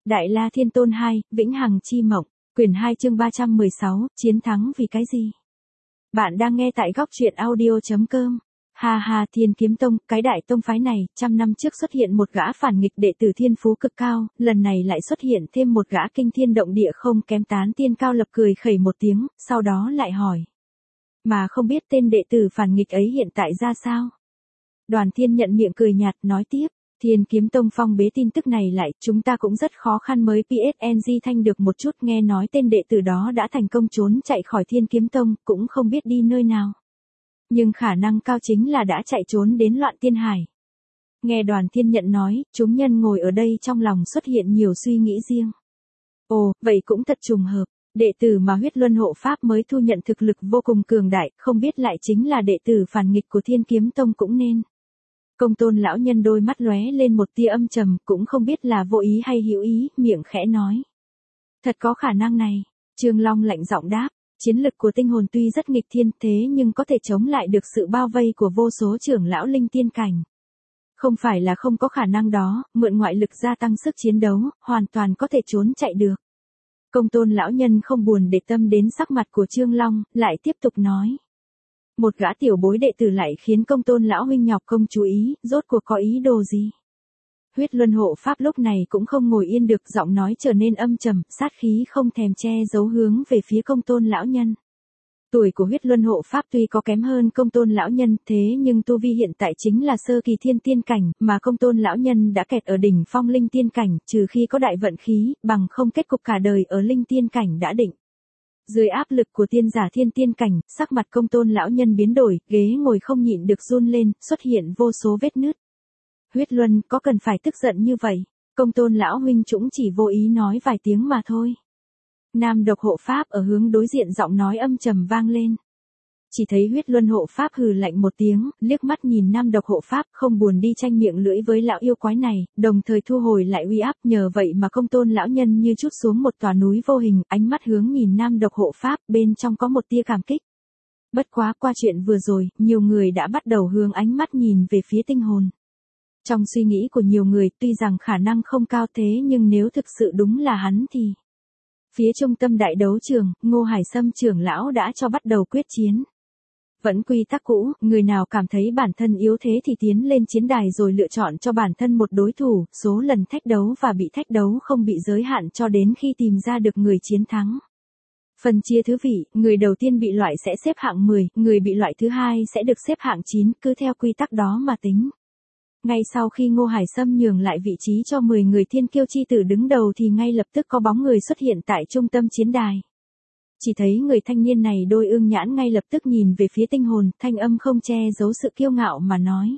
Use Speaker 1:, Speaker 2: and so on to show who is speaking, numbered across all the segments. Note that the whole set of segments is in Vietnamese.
Speaker 1: Đại La Thiên Tôn 2, Vĩnh Hằng Chi Mộng, quyển 2 chương 316, chiến thắng vì cái gì? Bạn đang nghe tại góc truyện audio.com. Ha ha, Thiên Kiếm Tông, cái đại tông phái này, trăm năm trước xuất hiện một gã phản nghịch đệ tử thiên phú cực cao, lần này lại xuất hiện thêm một gã kinh thiên động địa không kém tán tiên Cao Lập cười khẩy một tiếng, sau đó lại hỏi. Mà không biết tên đệ tử phản nghịch ấy hiện tại ra sao? Đoàn Thiên nhận miệng cười nhạt, nói tiếp. Thiên Kiếm Tông phong bế tin tức này lại, chúng ta cũng rất khó khăn mới PSNG thanh được một chút, nghe nói tên đệ tử đó đã thành công trốn chạy khỏi Thiên Kiếm Tông, cũng không biết đi nơi nào. Nhưng khả năng cao chính là đã chạy trốn đến Loạn Tiên Hải. Nghe Đoàn Thiên nhận nói, chúng nhân ngồi ở đây trong lòng xuất hiện nhiều suy nghĩ riêng. Ồ, vậy cũng thật trùng hợp, đệ tử mà Huyết Luân Hộ Pháp mới thu nhận thực lực vô cùng cường đại, không biết lại chính là đệ tử phản nghịch của Thiên Kiếm Tông cũng nên. Công Tôn lão nhân đôi mắt lóe lên một tia âm trầm, cũng không biết là vô ý hay hữu ý, miệng khẽ nói. Thật có khả năng này, Trương Long lạnh giọng đáp, chiến lực của tinh hồn tuy rất nghịch thiên thế nhưng có thể chống lại được sự bao vây của vô số trưởng lão linh tiên cảnh. Không phải là không có khả năng đó, mượn ngoại lực gia tăng sức chiến đấu, hoàn toàn có thể trốn chạy được. Công Tôn lão nhân không buồn để tâm đến sắc mặt của Trương Long, lại tiếp tục nói. Một gã tiểu bối đệ tử lại khiến Công Tôn lão huynh nhọc công chú ý, rốt cuộc có ý đồ gì? Huyết Luân Hộ Pháp lúc này cũng không ngồi yên được, giọng nói trở nên âm trầm, sát khí không thèm che giấu hướng về phía Công Tôn lão nhân. Tuổi của Huyết Luân Hộ Pháp tuy có kém hơn Công Tôn lão nhân, thế nhưng tu vi hiện tại chính là sơ kỳ thiên tiên cảnh, mà Công Tôn lão nhân đã kẹt ở đỉnh phong linh tiên cảnh, trừ khi có đại vận khí, bằng không kết cục cả đời ở linh tiên cảnh đã định. Dưới áp lực của tiên giả thiên tiên cảnh, sắc mặt Công Tôn lão nhân biến đổi, ghế ngồi không nhịn được run lên, xuất hiện vô số vết nứt. Huyết Luân, có cần phải tức giận như vậy? Công Tôn lão huynh cũng chỉ vô ý nói vài tiếng mà thôi. Nam Độc Hộ Pháp ở hướng đối diện giọng nói âm trầm vang lên. Chỉ thấy Huyết Luân Hộ Pháp hừ lạnh một tiếng, liếc mắt nhìn Nam Độc Hộ Pháp, không buồn đi tranh miệng lưỡi với lão yêu quái này, đồng thời thu hồi lại uy áp, nhờ vậy mà Công Tôn lão nhân như trút xuống một tòa núi vô hình, ánh mắt hướng nhìn Nam Độc Hộ Pháp, bên trong có một tia cảm kích. Bất quá, qua chuyện vừa rồi, nhiều người đã bắt đầu hướng ánh mắt nhìn về phía tinh hồn. Trong suy nghĩ của nhiều người, tuy rằng khả năng không cao thế nhưng nếu thực sự đúng là hắn thì... Phía trung tâm đại đấu trường, Ngô Hải Sâm trưởng lão đã cho bắt đầu quyết chiến. Vẫn quy tắc cũ, người nào cảm thấy bản thân yếu thế thì tiến lên chiến đài rồi lựa chọn cho bản thân một đối thủ, số lần thách đấu và bị thách đấu không bị giới hạn cho đến khi tìm ra được người chiến thắng. Phần chia thứ vị, người đầu tiên bị loại sẽ xếp hạng 10, người bị loại thứ hai sẽ được xếp hạng 9, cứ theo quy tắc đó mà tính. Ngay sau khi Ngô Hải Sâm nhường lại vị trí cho 10 người thiên kiêu chi tử đứng đầu thì ngay lập tức có bóng người xuất hiện tại trung tâm chiến đài. Chỉ thấy người thanh niên này đôi ương nhãn ngay lập tức nhìn về phía tinh hồn, thanh âm không che giấu sự kiêu ngạo mà nói.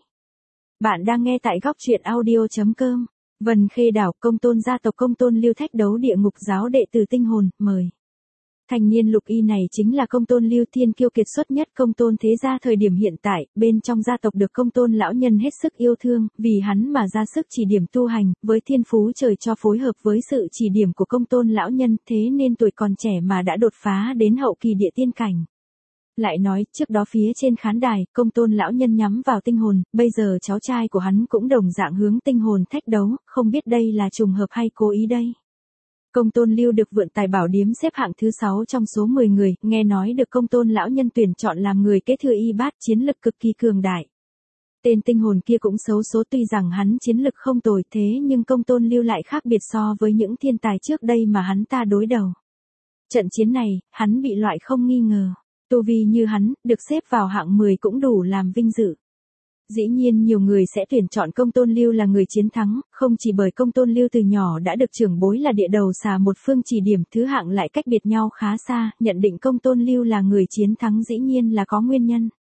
Speaker 1: Bạn đang nghe tại góc truyện audio.com. Vân Khê Đảo, Công Tôn gia tộc Công Tôn Lưu thách đấu địa ngục giáo đệ tử tinh hồn, mời. Thanh niên lục y này chính là Công Tôn Lưu, thiên kiêu kiệt xuất nhất Công Tôn thế gia thời điểm hiện tại, bên trong gia tộc được Công Tôn lão nhân hết sức yêu thương, vì hắn mà ra sức chỉ điểm tu hành, với thiên phú trời cho phối hợp với sự chỉ điểm của Công Tôn lão nhân, thế nên tuổi còn trẻ mà đã đột phá đến hậu kỳ địa tiên cảnh. Lại nói, trước đó phía trên khán đài, Công Tôn lão nhân nhắm vào tinh hồn, bây giờ cháu trai của hắn cũng đồng dạng hướng tinh hồn thách đấu, không biết đây là trùng hợp hay cố ý đây. Công Tôn Lưu được Vượn Tài Bảo Điếm xếp hạng thứ 6 trong số 10 người, nghe nói được Công Tôn lão nhân tuyển chọn làm người kế thừa y bát, chiến lực cực kỳ cường đại. Tên tinh hồn kia cũng xấu số, tuy rằng hắn chiến lực không tồi thế nhưng Công Tôn Lưu lại khác biệt so với những thiên tài trước đây mà hắn ta đối đầu. Trận chiến này, hắn bị loại không nghi ngờ. Tu vi như hắn, được xếp vào hạng 10 cũng đủ làm vinh dự. Dĩ nhiên nhiều người sẽ tuyển chọn Công Tôn Lưu là người chiến thắng, không chỉ bởi Công Tôn Lưu từ nhỏ đã được trưởng bối là địa đầu xà một phương chỉ điểm, thứ hạng lại cách biệt nhau khá xa, nhận định Công Tôn Lưu là người chiến thắng dĩ nhiên là có nguyên nhân.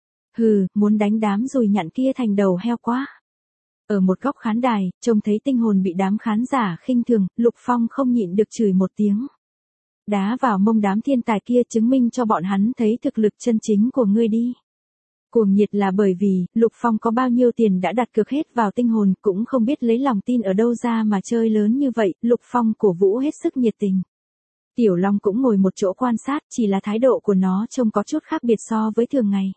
Speaker 1: Hừ, muốn đánh đám rùi nhặn kia thành đầu heo quá. Ở một góc khán đài, trông thấy tinh hồn bị đám khán giả khinh thường, Lục Phong không nhịn được chửi một tiếng. Đá vào mông đám thiên tài kia, chứng minh cho bọn hắn thấy thực lực chân chính của ngươi đi. Cuồng nhiệt là bởi vì, Lục Phong có bao nhiêu tiền đã đặt cược hết vào tinh hồn, cũng không biết lấy lòng tin ở đâu ra mà chơi lớn như vậy, Lục Phong cổ vũ hết sức nhiệt tình. Tiểu Long cũng ngồi một chỗ quan sát, chỉ là thái độ của nó trông có chút khác biệt so với thường ngày.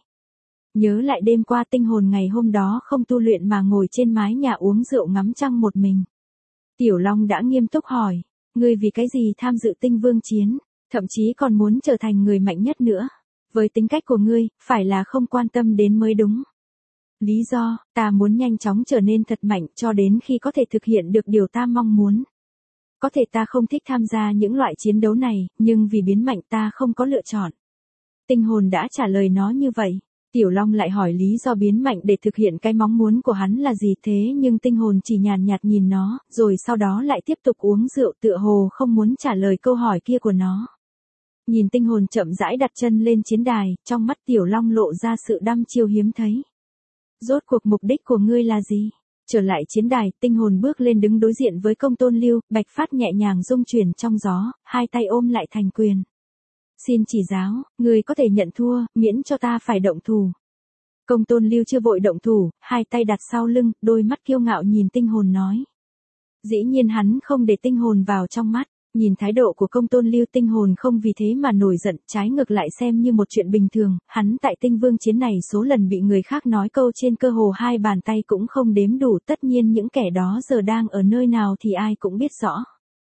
Speaker 1: Nhớ lại đêm qua tinh hồn ngày hôm đó không tu luyện mà ngồi trên mái nhà uống rượu ngắm trăng một mình. Tiểu Long đã nghiêm túc hỏi, ngươi vì cái gì tham dự tinh vương chiến, thậm chí còn muốn trở thành người mạnh nhất nữa. Với tính cách của ngươi, phải là không quan tâm đến mới đúng. Lý do, ta muốn nhanh chóng trở nên thật mạnh cho đến khi có thể thực hiện được điều ta mong muốn. Có thể ta không thích tham gia những loại chiến đấu này, nhưng vì biến mạnh ta không có lựa chọn. Tinh hồn đã trả lời nó như vậy. Tiểu Long lại hỏi lý do biến mạnh để thực hiện cái mong muốn của hắn là gì thế, nhưng tinh hồn chỉ nhàn nhạt nhìn nó, rồi sau đó lại tiếp tục uống rượu tựa hồ không muốn trả lời câu hỏi kia của nó. Nhìn tinh hồn chậm rãi đặt chân lên chiến đài, trong mắt Tiểu Long lộ ra sự đăm chiêu hiếm thấy. Rốt cuộc mục đích của ngươi là gì? Trở lại chiến đài, tinh hồn bước lên đứng đối diện với Công Tôn Lưu, bạch phát nhẹ nhàng rung chuyển trong gió, hai tay ôm lại thành quyền. Xin chỉ giáo, ngươi có thể nhận thua, miễn cho ta phải động thủ. Công Tôn Lưu chưa vội động thủ, hai tay đặt sau lưng, đôi mắt kiêu ngạo nhìn tinh hồn nói. Dĩ nhiên hắn không để tinh hồn vào trong mắt. Nhìn thái độ của Công Tôn Lưu, tinh hồn không vì thế mà nổi giận, trái ngược lại xem như một chuyện bình thường, hắn tại tinh vương chiến này số lần bị người khác nói câu trên cơ hồ hai bàn tay cũng không đếm đủ, tất nhiên những kẻ đó giờ đang ở nơi nào thì ai cũng biết rõ.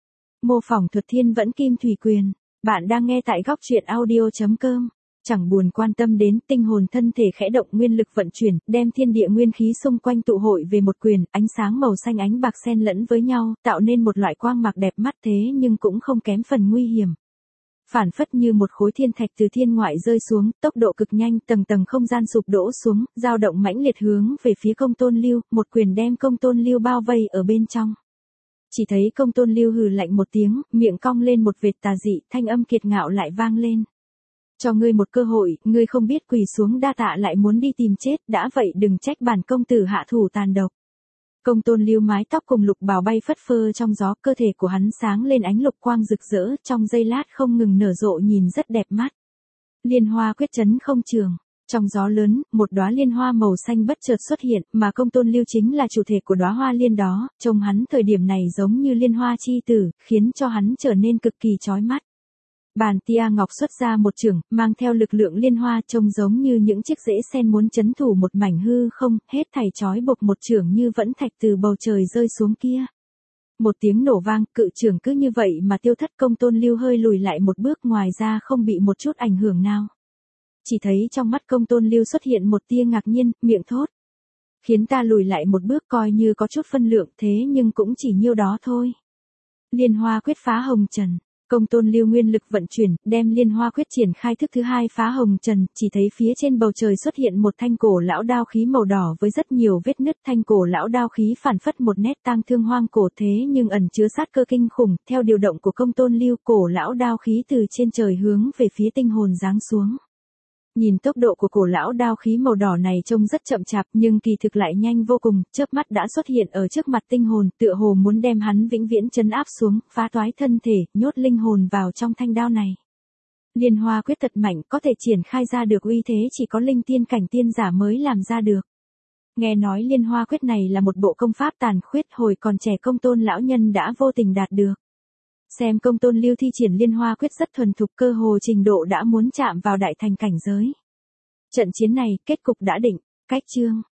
Speaker 1: Mô phỏng thuật thiên vẫn kim thủy quyền, bạn đang nghe tại góc truyện audio.com. Chẳng buồn quan tâm đến, tinh hồn thân thể khẽ động, nguyên lực vận chuyển, đem thiên địa nguyên khí xung quanh tụ hội về một quyền, ánh sáng màu xanh ánh bạc xen lẫn với nhau, tạo nên một loại quang mạc đẹp mắt thế nhưng cũng không kém phần nguy hiểm. Phản phất như một khối thiên thạch từ thiên ngoại rơi xuống, tốc độ cực nhanh, tầng tầng không gian sụp đổ xuống, dao động mãnh liệt hướng về phía Công Tôn Lưu, một quyền đem Công Tôn Lưu bao vây ở bên trong. Chỉ thấy Công Tôn Lưu hừ lạnh một tiếng, miệng cong lên một vệt tà dị, thanh âm kiệt ngạo lại vang lên. Cho ngươi một cơ hội, ngươi không biết quỳ xuống đa tạ lại muốn đi tìm chết, đã vậy đừng trách bản công tử hạ thủ tàn độc. Công Tôn Lưu mái tóc cùng lục bào bay phất phơ trong gió, cơ thể của hắn sáng lên ánh lục quang rực rỡ, trong giây lát không ngừng nở rộ nhìn rất đẹp mắt. Liên hoa quyết chấn không trường. Trong gió lớn, một đóa liên hoa màu xanh bất chợt xuất hiện, mà Công Tôn Lưu chính là chủ thể của đóa hoa liên đó, trông hắn thời điểm này giống như liên hoa chi tử, khiến cho hắn trở nên cực kỳ chói mắt. Bàn tia ngọc xuất ra một chưởng, mang theo lực lượng liên hoa, trông giống như những chiếc rễ sen muốn chấn thủ một mảnh hư không, hết thảy chói buộc một chưởng như vẫn thạch từ bầu trời rơi xuống kia. Một tiếng nổ vang, cự chưởng cứ như vậy mà tiêu thất. Công Tôn Lưu hơi lùi lại một bước, ngoài ra không bị một chút ảnh hưởng nào. Chỉ thấy trong mắt Công Tôn Lưu xuất hiện một tia ngạc nhiên, miệng thốt. Khiến ta lùi lại một bước coi như có chút phân lượng, thế nhưng cũng chỉ nhiêu đó thôi. Liên hoa quyết phá hồng trần. Công Tôn Lưu nguyên lực vận chuyển, đem liên hoa quyết triển khai thức thứ hai phá hồng trần, chỉ thấy phía trên bầu trời xuất hiện một thanh cổ lão đao khí màu đỏ với rất nhiều vết nứt. Thanh cổ lão đao khí phản phất một nét tang thương hoang cổ thế nhưng ẩn chứa sát cơ kinh khủng. Theo điều động của Công Tôn Lưu, cổ lão đao khí từ trên trời hướng về phía tinh hồn giáng xuống. Nhìn tốc độ của cổ lão đao khí màu đỏ này trông rất chậm chạp nhưng kỳ thực lại nhanh vô cùng, chớp mắt đã xuất hiện ở trước mặt tinh hồn, tựa hồ muốn đem hắn vĩnh viễn trấn áp xuống, phá toái thân thể, nhốt linh hồn vào trong thanh đao này. Liên hoa quyết thật mạnh, có thể triển khai ra được uy thế chỉ có linh tiên cảnh tiên giả mới làm ra được. Nghe nói liên hoa quyết này là một bộ công pháp tàn khuyết, hồi còn trẻ Công Tôn lão nhân đã vô tình đạt được. Xem Công Tôn Lưu thi triển liên hoa quyết rất thuần thục, cơ hồ trình độ đã muốn chạm vào đại thành cảnh giới. Trận chiến này, kết cục đã định. Cách chương.